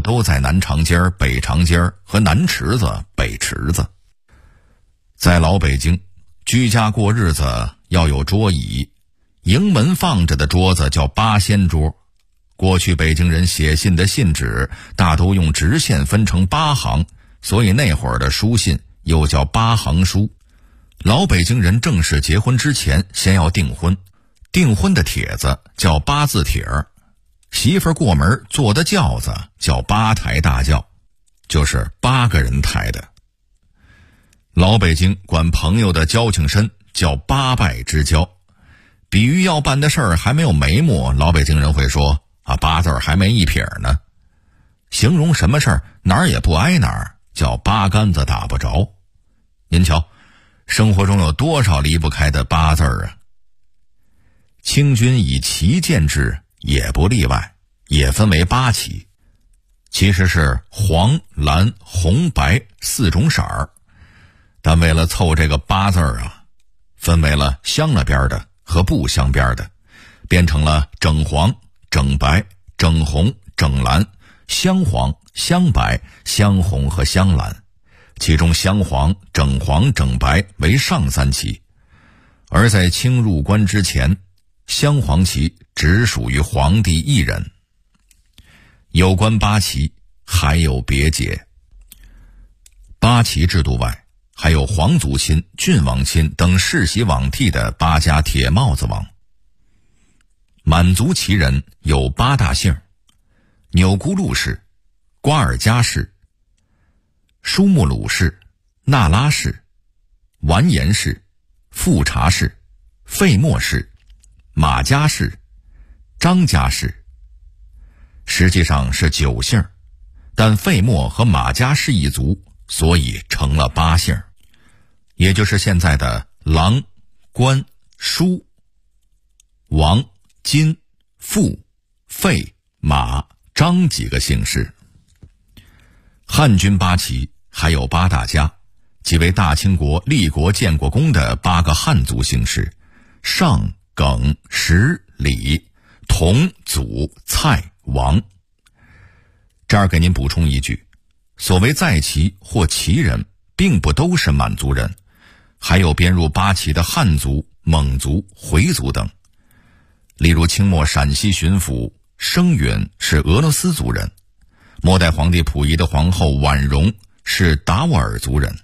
都在南长街、北长街和南池子、北池子。在老北京，居家过日子要有桌椅，迎门放着的桌子叫八仙桌。过去北京人写信的信纸大都用直线分成8行，所以那会儿的书信又叫8行书。老北京人正式结婚之前先要订婚，订婚的帖子叫8字帖儿，媳妇儿过门坐的轿子叫8抬大轿，就是8个人抬的。老北京管朋友的交情深叫8拜之交，比喻要办的事儿还没有眉目，老北京人会说8字还没一撇呢。形容什么事儿哪儿也不挨哪儿，叫8竿子打不着。您瞧，生活中有多少离不开的8字啊？清军以旗建制也不例外，也分为8旗，其实是黄、蓝、红、白4种色儿，但为了凑这个8字分为了镶了边的和不镶边的，变成了整黄、整白、整红、整蓝、镶黄、镶白、镶红和镶蓝，其中镶黄、整黄、整白为上3旗，而在清入关之前，镶黄旗只属于皇帝一人。有关8旗还有别解。8旗制度外，还有皇族亲、郡王亲等世袭罔替的8家铁帽子王。满族旗人有8大姓：钮钴禄氏、瓜尔佳氏、舒木鲁氏、那拉氏、完颜氏、富察氏、费默氏、马家氏、张家氏。实际上是9姓，但费默和马家氏一族，所以成了8姓，也就是现在的郎、关、舒、王、金、富、费、马、张几个姓氏。汉军8旗还有8大家，即为大清国立国建国功的8个汉族姓氏：尚、耿、石、李、佟、祖、蔡、王。这儿给您补充一句，所谓在旗或旗人并不都是满族人，还有编入8旗的汉族、蒙族、回族等。例如清末陕西巡抚生允是俄罗斯族人，末代皇帝溥仪的皇后婉容是达斡尔族人。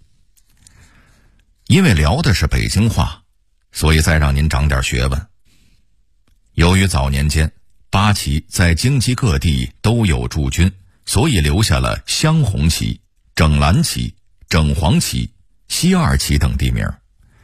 因为聊的是北京话，所以再让您长点学问。由于早年间8旗在京畿各地都有驻军，所以留下了镶红旗、整蓝旗、整黄旗、西二旗等地名。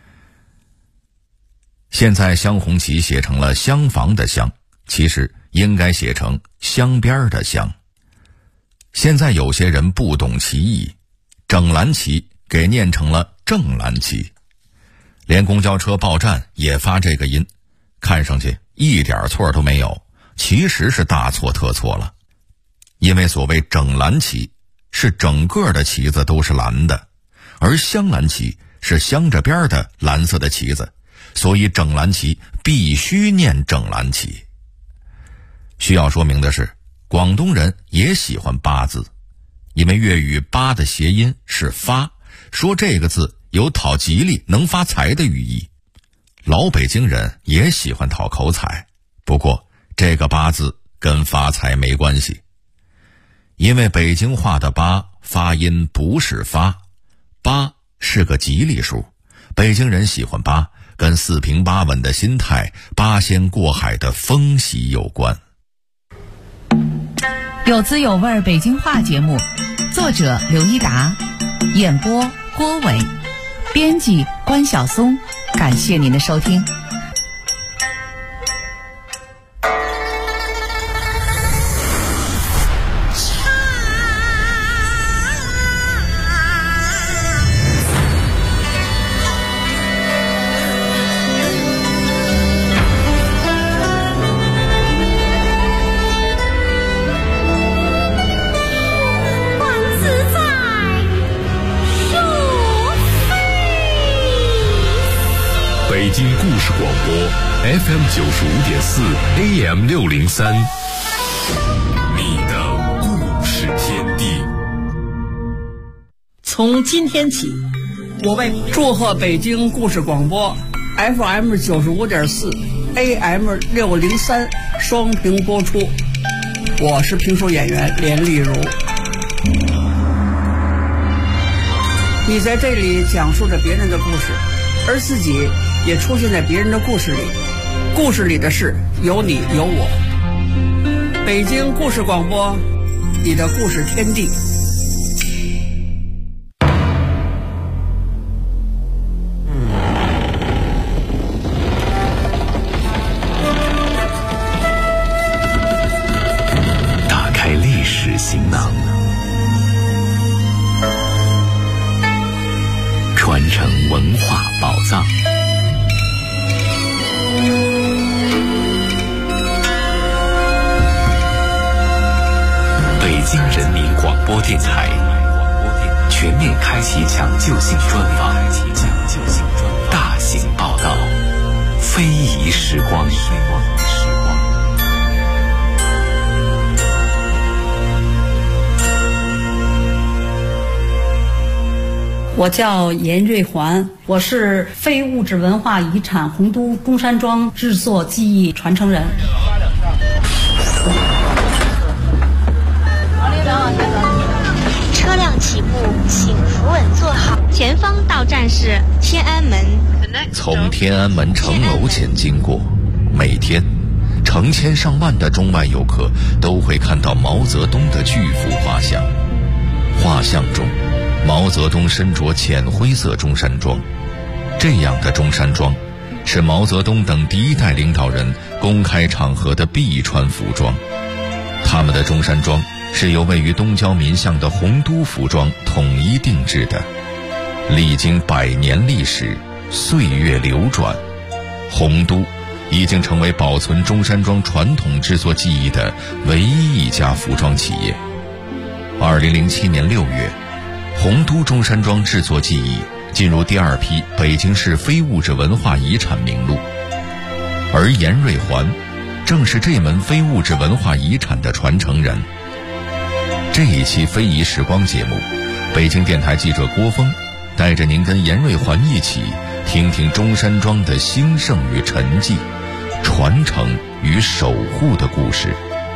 现在镶红旗写成了厢房的厢，其实应该写成镶边的镶。现在有些人不懂其意，整蓝旗给念成了正蓝旗，连公交车报站也发这个音，看上去一点错都没有，其实是大错特错了。因为所谓整蓝旗是整个的旗子都是蓝的，而镶蓝旗是镶着边的蓝色的旗子，所以整蓝旗必须念整蓝旗。需要说明的是，广东人也喜欢8字，因为粤语8的谐音是发，说这个字有讨吉利能发财的寓意。老北京人也喜欢讨口彩，不过这个8字跟发财没关系，因为北京话的8发音不是发，8是个吉利数，北京人喜欢8，跟四平八稳的心态、八仙过海的风喜有关。 有滋有味北京话节目，作者刘一达，演播郭伟，编辑关晓松。感谢您的收听。 北京故事广播 FM 95.4 AM 603，你的故事。 从今天起，我为祝贺北京故事广播 FM 95.4 AM 603双屏播出。我是评书演员连丽如。你在这里讲述着别人的故事，而自己也出现在别人的故事里。故事里的事有你有我。北京故事广播，你的故事天地。 打开历史行囊，传承文化宝藏。北京人民广播电台全面开启抢救性专访，大型报道，非遗时光。 我叫严瑞环，我是非物质文化遗产洪都中山装制作技艺传承人。 车辆起步，请扶稳坐好。前方到站是天安门。 从天安门城楼前经过，每天成千上万的中外游客都会看到毛泽东的巨幅画像。画像中，毛泽东身着浅灰色中山装，这样的中山装是毛泽东等第一代领导人公开场合的必穿服装。他们的中山装是由位于东郊民巷的洪都服装统一定制的。历经100年历史，岁月流转，洪都已经成为保存中山装传统制作技艺的唯一一家服装企业。2007年6月，洪都中山装制作技艺进入第2批北京市非物质文化遗产名录，而严瑞环正是这门非物质文化遗产的传承人。这一期非遗时光节目，北京电台记者郭峰带着您跟严瑞环一起听听中山装的兴盛与沉寂，传承与守护的故事。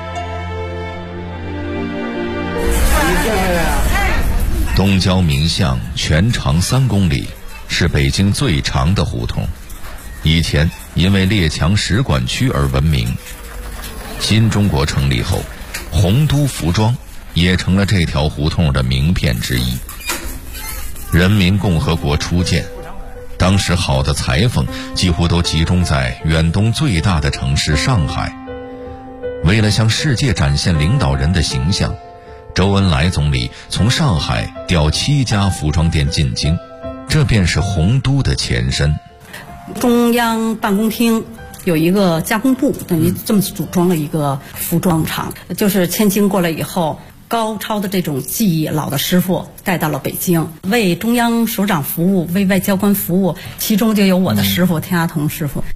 东郊民巷全长3公里，是北京最长的胡同，以前因为列强使馆区而闻名。新中国成立后，洪都服装也成了这条胡同的名片之一。人民共和国初建，当时好的裁缝几乎都集中在远东最大的城市上海。为了向世界展现领导人的形象，周恩来总理从上海调7家服装店进京，这便是洪都的前身。 中央办公厅有一个加工部，等于这么组装了一个服装厂，就是迁京过来以后，高超的这种技艺，老的师傅带到了北京，为中央首长服务，为外交官服务，其中就有我的师傅田阿童师傅。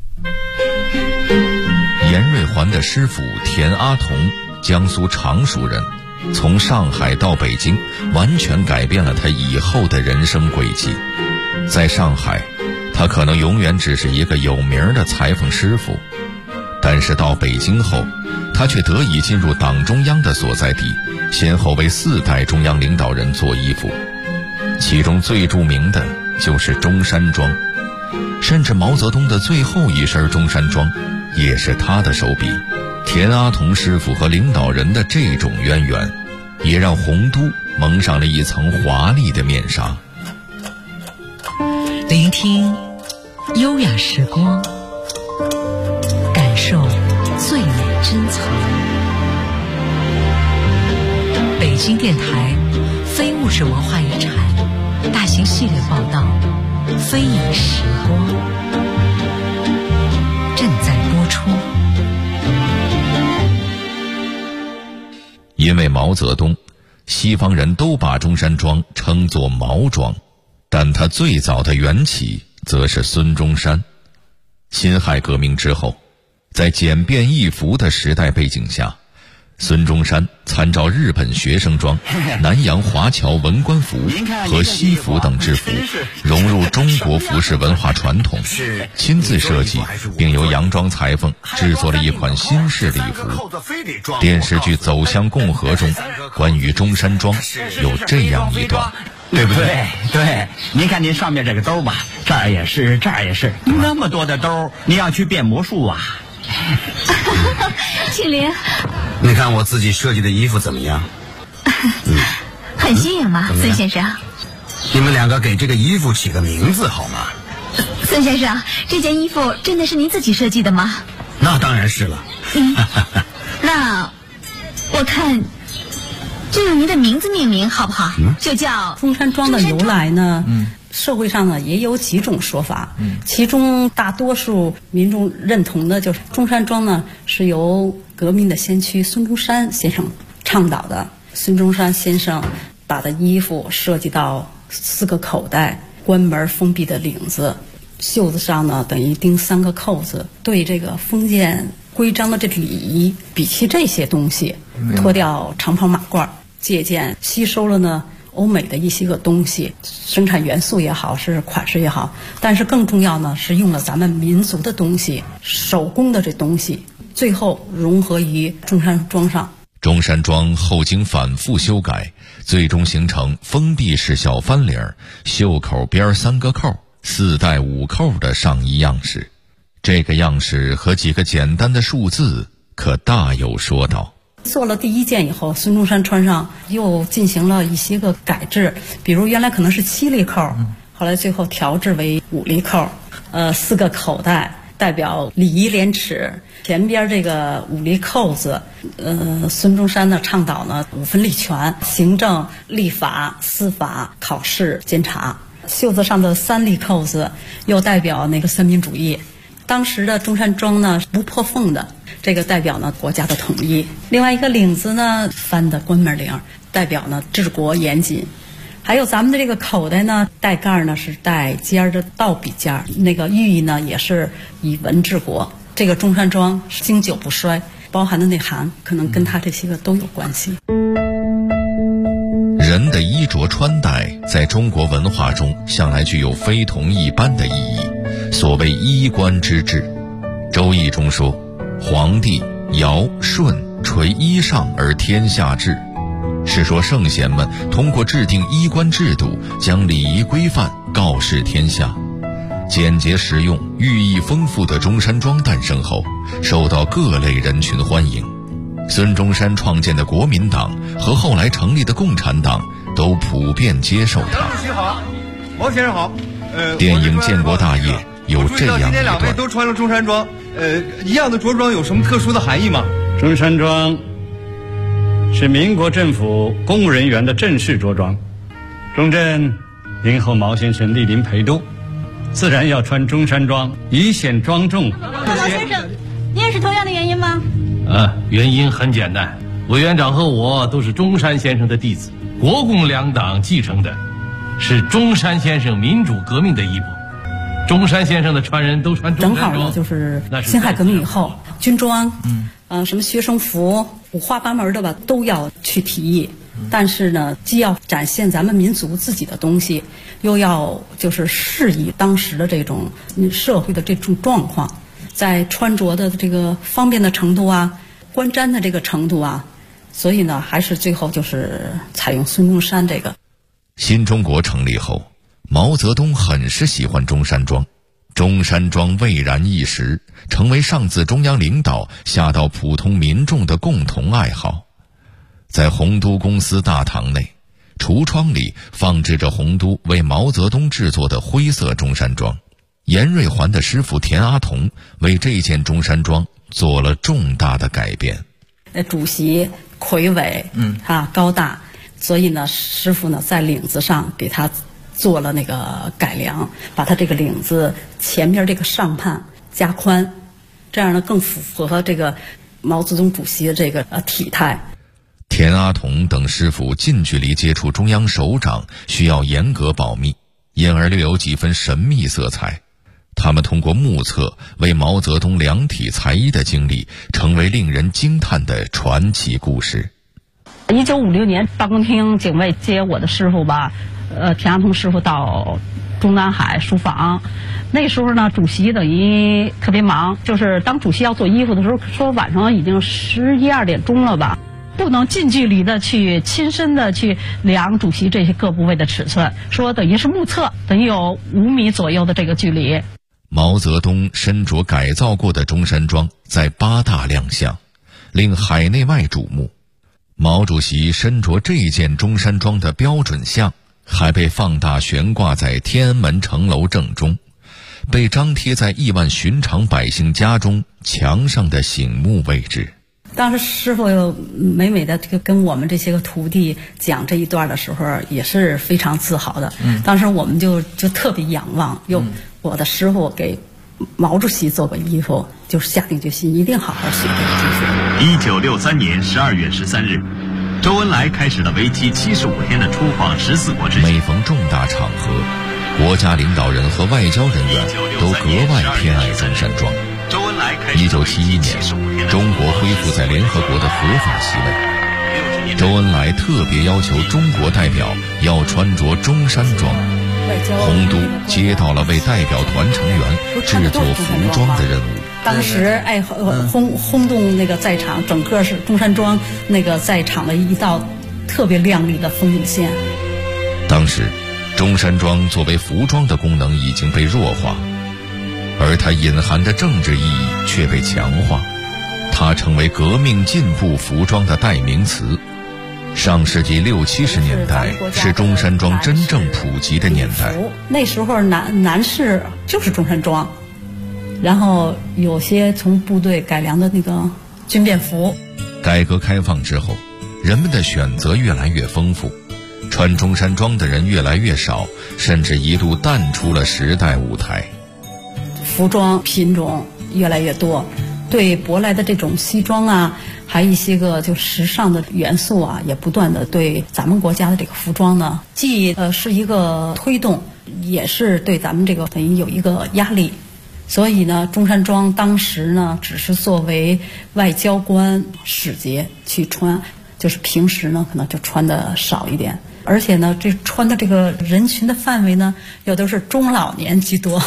严瑞环的师傅田阿童，江苏常熟人，从上海到北京，完全改变了他以后的人生轨迹。在上海，他可能永远只是一个有名的裁缝师傅，但是到北京后，他却得以进入党中央的所在地，先后为4代中央领导人做衣服，其中最著名的就是中山装，甚至毛泽东的最后一身中山装也是他的手笔。田阿童师傅和领导人的这种渊源，也让洪都蒙上了一层华丽的面纱。 聆听优雅时光，感受最美珍藏。北京电台非物质文化遗产大型系列报道《非遗时光》正在播出。 因为毛泽东，西方人都把中山装称作毛装，但它最早的缘起则是孙中山。辛亥革命之后，在简便易服的时代背景下， 孙中山参照日本学生装、南洋华侨文官服和西服等制服，融入中国服饰文化传统，亲自设计并由洋装裁缝制作了一款新式礼服。电视剧《走向共和》中关于中山装有这样一段， 对不对？对，您看您上面这个兜吧，这儿也是，这儿也是，那么多的兜，你要去变魔术啊？ 庆林， 你看我自己设计的衣服怎么样？ 很新颖嘛，孙先生。 你们两个给这个衣服起个名字好吗？ 孙先生，这件衣服真的是您自己设计的吗？ 那当然是了。 那我看就用您的名字命名好不好？就叫中山装的由来呢，社会上呢也有几种说法，其中大多数民众认同的就是中山装呢是由革命的先驱孙中山先生倡导的。孙中山先生把的衣服设计到4个口袋，关门封闭的领子，袖子上呢等于钉3个扣子，对这个封建规章的这礼仪比起这些东西，脱掉长袍马褂，借鉴吸收了呢欧美的一些个东西，生产元素也好，是款式也好，但是更重要呢是用了咱们民族的东西，手工的这东西，最后融合于中山装上。 中山装后经反复修改，最终形成封闭式小翻领、袖口边3个扣、4带5扣的上衣样式。这个样式和几个简单的数字可大有说道。 做了第1件以后，孙中山穿上又进行了一些个改制，比如原来可能是7粒扣，后来最后调制为5粒扣，4个口袋代表礼仪廉耻，前边这个5粒扣子，孙中山呢倡导呢5分立权，行政、立法、司法、考试、监察。袖子上的3粒扣子又代表那个三民主义。当时的中山装呢不破缝的，这个代表呢国家的统一。另外一个领子呢翻的关门领，代表呢治国严谨。还有咱们的这个口袋呢，带盖呢是带尖的倒笔尖，那个寓意呢也是以文治国。这个中山装经久不衰，包含的内涵可能跟它这些个都有关系。 人的衣着穿戴在中国文化中向来具有非同一般的意义，所谓衣冠之治。周易中说，皇帝尧舜垂衣上而天下治，是说圣贤们通过制定衣冠制度，将礼仪规范告示天下。简洁实用、寓意丰富的中山装诞生后，受到各类人群欢迎。孙中山创建的国民党和后来成立的共产党都普遍接受它。 主席好，毛先生好。 电影《建国大业》有这样一段： 今天2位都穿了中山装，一样的着装有什么特殊的含义吗？ 中山装是民国政府公务人员的正式着装。中正迎候毛先生莅临陪都，自然要穿中山装，以显庄重。 毛先生，你也是同样的原因吗？ 原因很简单，委员长和我都是中山先生的弟子，国共两党继承的是中山先生民主革命的衣钵。中山先生的传人都穿中山装， 正好呢就是辛亥革命以后，军装，什么学生服五花八门的吧，都要去提议。但是呢，既要展现咱们民族自己的东西，又要就是适宜当时的这种社会的这种状况，在穿着的这个方便的程度啊，观瞻的这个程度啊，所以呢，还是最后就是采用孙中山这个。 新中国成立后，毛泽东很是喜欢中山装，中山装蔚然一时，成为上自中央领导下到普通民众的共同爱好。在洪都公司大堂内，橱窗里放置着洪都为毛泽东制作的灰色中山装。严瑞环的师傅田阿童为这件中山装做了重大的改变。 主席魁伟，高大，所以呢，师傅呢在领子上给他做了那个改良，把他这个领子前面这个上畔加宽，这样呢更符合这个毛泽东主席的这个体态。 田阿童等师傅近距离接触中央首长需要严格保密，因而略有几分神秘色彩。 他们通过目测为毛泽东量体裁衣的经历，成为令人惊叹的传奇故事。 1956年，办公厅警卫接我的师傅吧，田亚通师傅到中南海书房。那时候呢，主席等于特别忙，就是当主席要做衣服的时候，说晚上已经11、12点钟了吧，不能近距离的去亲身的去量主席这些各部位的尺寸，说等于是目测，等于有5米左右的这个距离。 毛泽东身着改造过的中山装在8大亮相，令海内外瞩目。毛主席身着这件中山装的标准像，还被放大悬挂在天安门城楼正中，被张贴在亿万寻常百姓家中墙上的醒目位置。 当时师傅美美的跟我们这些个徒弟讲这一段的时候，也是非常自豪的。当时我们就特别仰望，我的师傅给毛主席做过衣服，就是下定决心一定好好学这个技术。 1963年12月13日，周恩来开始了为期75天的出访14国之行。 每逢重大场合，国家领导人和外交人员都格外偏爱中山装。1971年，中国恢复在联合国的合法席位，周恩来特别要求中国代表要穿着中山装。洪都接到了为代表团成员制作服装的任务。 当时轰动那个在场，整个是中山装那个在场的一道特别亮丽的风景线。 当时中山装作为服装的功能已经被弱化，而它隐含的政治意义却被强化，它成为革命进步服装的代名词。上世纪60、70年代是中山装真正普及的年代。 那时候男士就是中山装，然后有些从部队改良的那个军便服。 改革开放之后，人们的选择越来越丰富，穿中山装的人越来越少，甚至一度淡出了时代舞台。 服装品种越来越多，对舶来的这种西装啊，还一些个就时尚的元素啊，也不断的对咱们国家的这个服装呢，既是一个推动，也是对咱们这个等于有一个压力。所以呢，中山装当时呢，只是作为外交官使节去穿，就是平时呢可能就穿的少一点，而且呢，这穿的这个人群的范围呢，又都是中老年居多。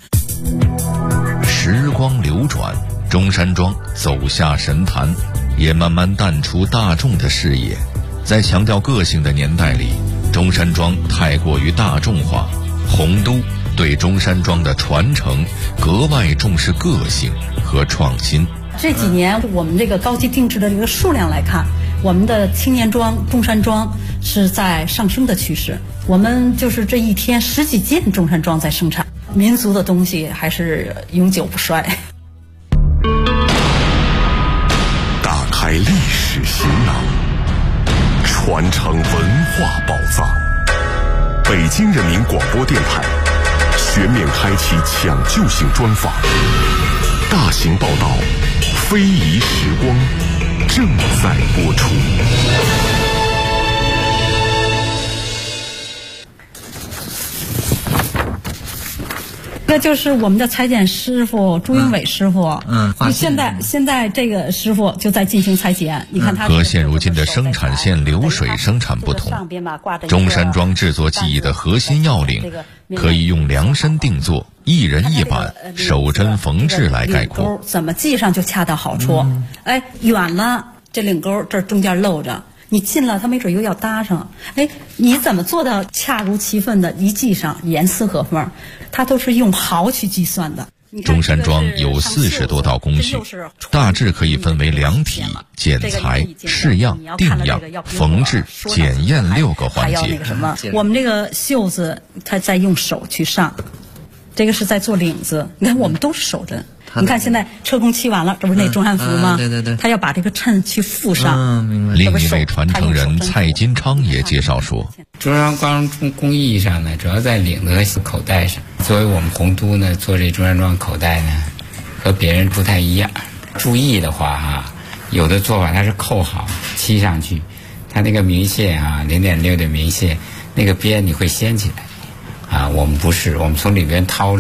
时光流转，中山装走下神坛，也慢慢淡出大众的视野。在强调个性的年代里，中山装太过于大众化。洪都对中山装的传承格外重视个性和创新。 这几年我们这个高级定制的这个数量来看，我们的青年装、中山装是在上升的趋势。我们就是这一天10几件中山装在生产，民族的东西还是永久不衰。 打开历史行囊，传承文化宝藏。北京人民广播电台全面开启抢救性专访，大型报道，非遗时光正在播出。 这就是我们的裁剪师傅朱英伟师傅。现在这个师傅就在进行裁剪。你看他和现如今的生产线流水生产不同，中山装制作技艺的核心要领可以用量身定做、一人一板、手针缝制来概括。 怎么系上就恰到好处。远了这领钩这中间露着，你近了它没准又要搭上。你怎么做到恰如其分的一系上，严丝合缝？它都是用毫去计算的。 中山装有40多道工序，大致可以分为量体、剪裁、试样、定样、缝制、检验6个环节。 我们这个袖子它在用手去上，这个是在做领子。你看我们都是手针。你看现在车工漆完了，这不是那中山服吗？ 对， 他要把这个衬去附上。 另一位传承人蔡金昌也介绍说， 中山装工艺上呢，主要在领子和口袋上。作为我们洪都呢，做这中山装口袋呢，和别人不太一样。注意的话有的做法它是扣好漆上去，它那个明线0.6的明线，那个边你会掀起来。我们不是，我们从里边掏出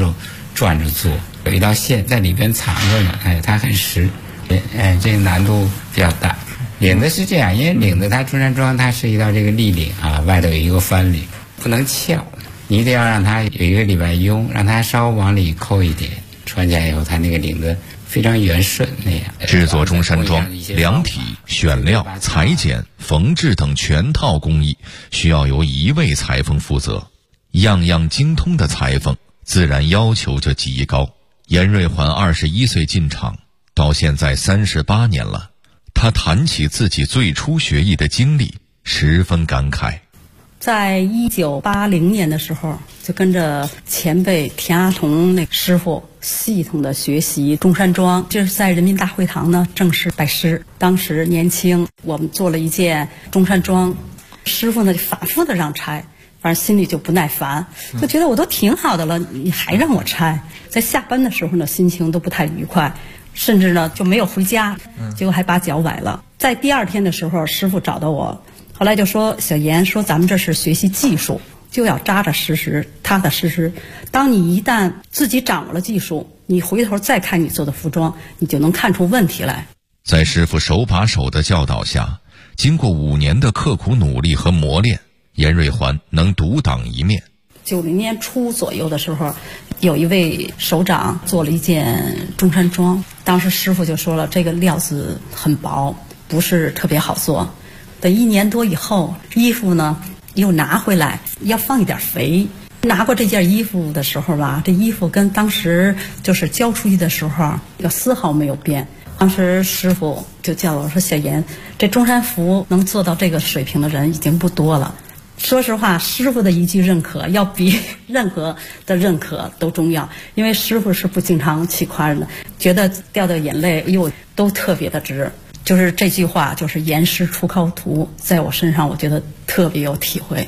转着做，有一道线在里边藏着呢，它很实，这个难度比较大。领子是这样，因为领子它中山装它涉及到这个立领啊，外头有一个翻领，不能翘，你得要让它有一个里边拥，让它稍往里扣一点，穿起来以后它那个领子非常圆顺那样。 制作中山装，量体、选料、裁剪、缝制等全套工艺需要由一位裁缝负责，样样精通的裁缝自然要求就极高。严瑞环21岁进厂，到现在38年了。他谈起自己最初学艺的经历，十分感慨。 在1980年的时候，就跟着前辈田阿童那师傅系统的学习中山装，这是在人民大会堂呢正式拜师。当时年轻，我们做了一件中山装，师傅呢就反复的让拆，反正心里就不耐烦，就觉得我都挺好的了，你还让我拆。在下班的时候呢，心情都不太愉快，甚至呢就没有回家，结果还把脚崴了。在第二天的时候，师傅找到我，后来就说：“小严，说咱们这是学习技术，就要扎扎实实、踏踏实实。当你一旦自己掌握了技术，你回头再看你做的服装，你就能看出问题来。” 在师傅手把手的教导下，经过5年的刻苦努力和磨练，严瑞环能独当一面。 90年初左右的时候，有一位首长做了一件中山装，当时师傅就说了，这个料子很薄，不是特别好做。等1年多以后，衣服呢又拿回来，要放一点肥。拿过这件衣服的时候吧，这衣服跟当时就是交出去的时候丝毫没有变。当时师傅就叫我说：“小严，这中山服能做到这个水平的人已经不多了。”说实话，师傅的一句认可要比任何的认可都重要，因为师傅是不经常去夸人的，觉得掉掉眼泪都特别的值。就是这句话，就是严师出高徒，在我身上我觉得特别有体会。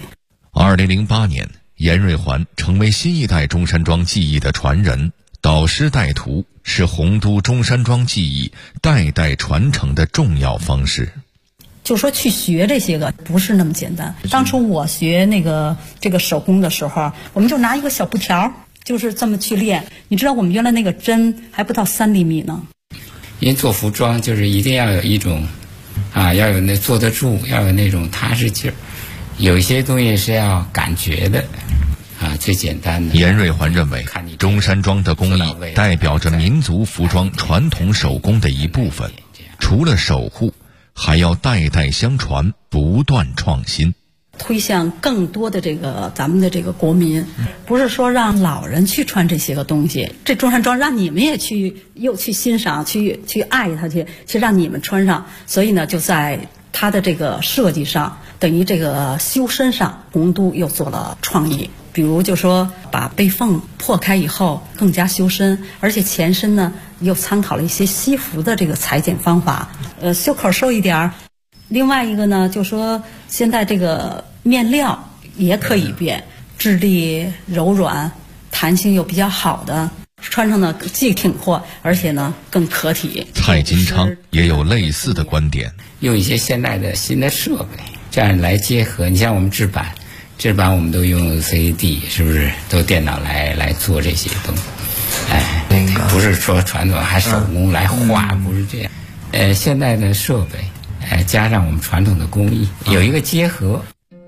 2008年，严瑞环成为新一代中山装技艺的传人，导师带徒是洪都中山装技艺代代传承的重要方式。 就说去学这些个不是那么简单。当初我学这个手工的时候，我们就拿一个小布条，就是这么去练。你知道我们原来那个针还不到3厘米呢。 因为做服装就是一定要有一种要有那坐得住，要有那种踏实劲儿。有一些东西是要感觉的最简单的。 严瑞环认为，中山装的工艺代表着民族服装传统手工的一部分，除了守护，还要代代相传，不断创新， 推向更多的咱们的这个国民，不是说让老人去穿这些个东西，这中山装让你们也去欣赏，去爱它，去让你们穿上。所以呢，就在它的这个设计上，等于这个修身上，洪都又做了创意。比如就说把背缝破开以后更加修身，而且前身呢又参考了一些西服的这个裁剪方法，袖口收一点儿。另外一个呢，就说现在这个面料也可以变，质地柔软，弹性又比较好的，穿上呢既挺阔，而且呢更可体。 蔡金昌也有类似的观点， 用一些现代的新的设备，这样来结合。你像我们制版我们都用 CAD， 是不是都电脑来做这些东西？不是说传统还手工来画，不是这样。现代的设备，加上我们传统的工艺，有一个结合。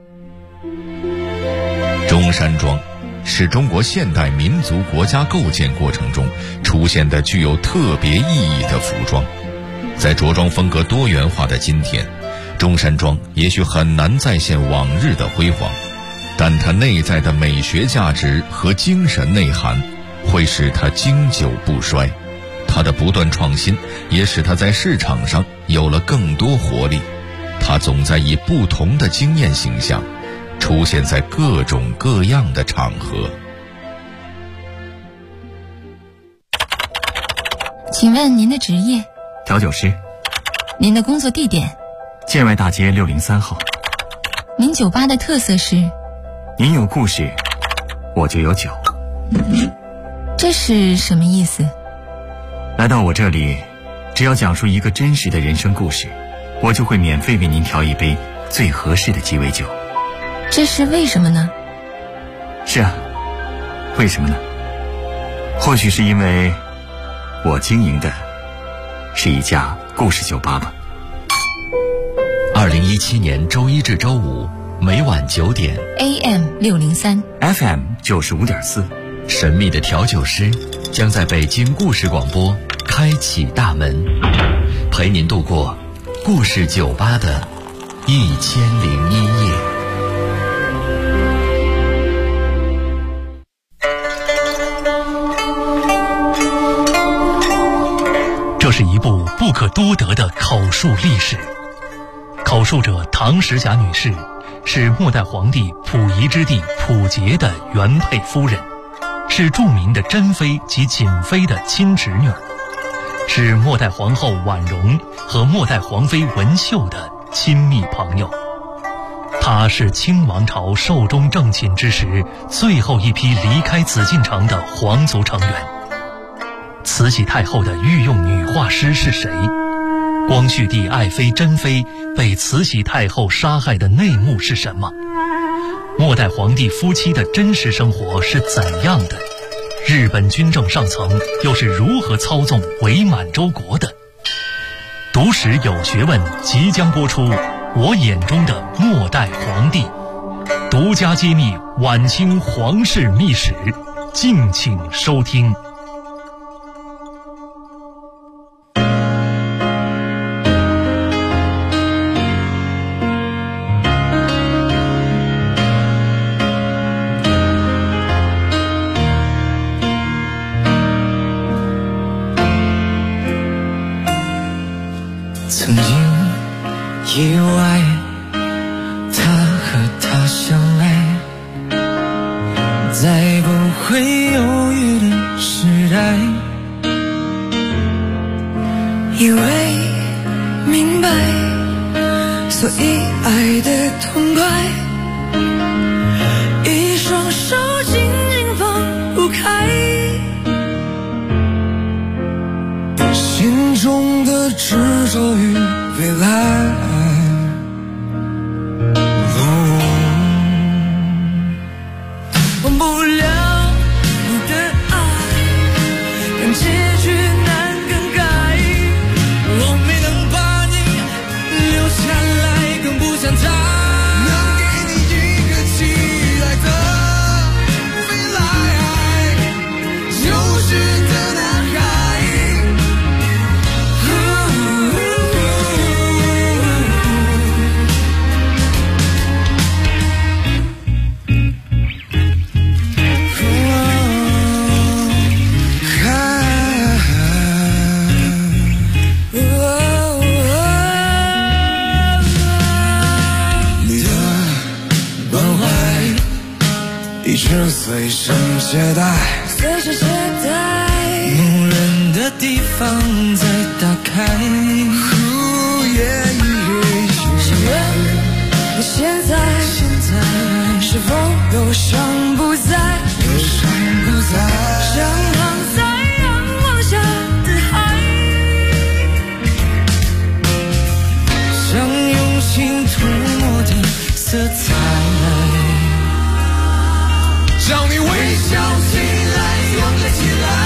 中山装是中国现代民族国家构建过程中出现的具有特别意义的服装。在着装风格多元化的今天，中山装也许很难再现往日的辉煌，但它内在的美学价值和精神内涵会使它经久不衰。它的不断创新也使它在市场上有了更多活力。它总在以不同的惊艳形象出现在各种各样的场合。 请问您的职业？ 调酒师。 您的工作地点？ 建外大街603号。 您酒吧的特色是？ 您有故事，我就有酒。 这是什么意思？ 来到我这里，只要讲述一个真实的人生故事，我就会免费为您调一杯最合适的鸡尾酒。 这是为什么呢？ 是啊，为什么呢？ 或许是因为我经营的是一家故事酒吧吧。 2017年周一至周五每晚9点 AM 603 FM 95.4， 神秘的调酒师将在北京故事广播开启大门，陪您度过故事酒吧的1001夜。 这是一部不可多得的口述历史。口述者唐时霞女士是末代皇帝溥仪之弟溥杰的原配夫人，是著名的珍妃及瑾妃的亲侄女，是末代皇后婉容和末代皇妃文秀的亲密朋友。她是清王朝寿终正寝之时最后一批离开紫禁城的皇族成员。慈禧太后的御用女画师是谁？光绪帝爱妃珍妃被慈禧太后杀害的内幕是什么？末代皇帝夫妻的真实生活是怎样的？日本军政上层又是如何操纵伪满洲国的？读史有学问即将播出，我眼中的末代皇帝，独家揭秘晚清皇室秘史，敬请收听。 曾经意外他和她相爱，在不会犹豫的时代，以为明白，所以爱得痛快，一双手紧紧放不开，心中的执着与未来，忘不了你的爱，但结局难更改，我没能把你留下来，更不想再能给你一个期待的未来，有趣的男孩。一直随身携带，梦人的地方再打开。请问你现在是否又想不在？像躺在阳光下的海，像用心涂抹的色彩，让你微笑起来，勇敢起来。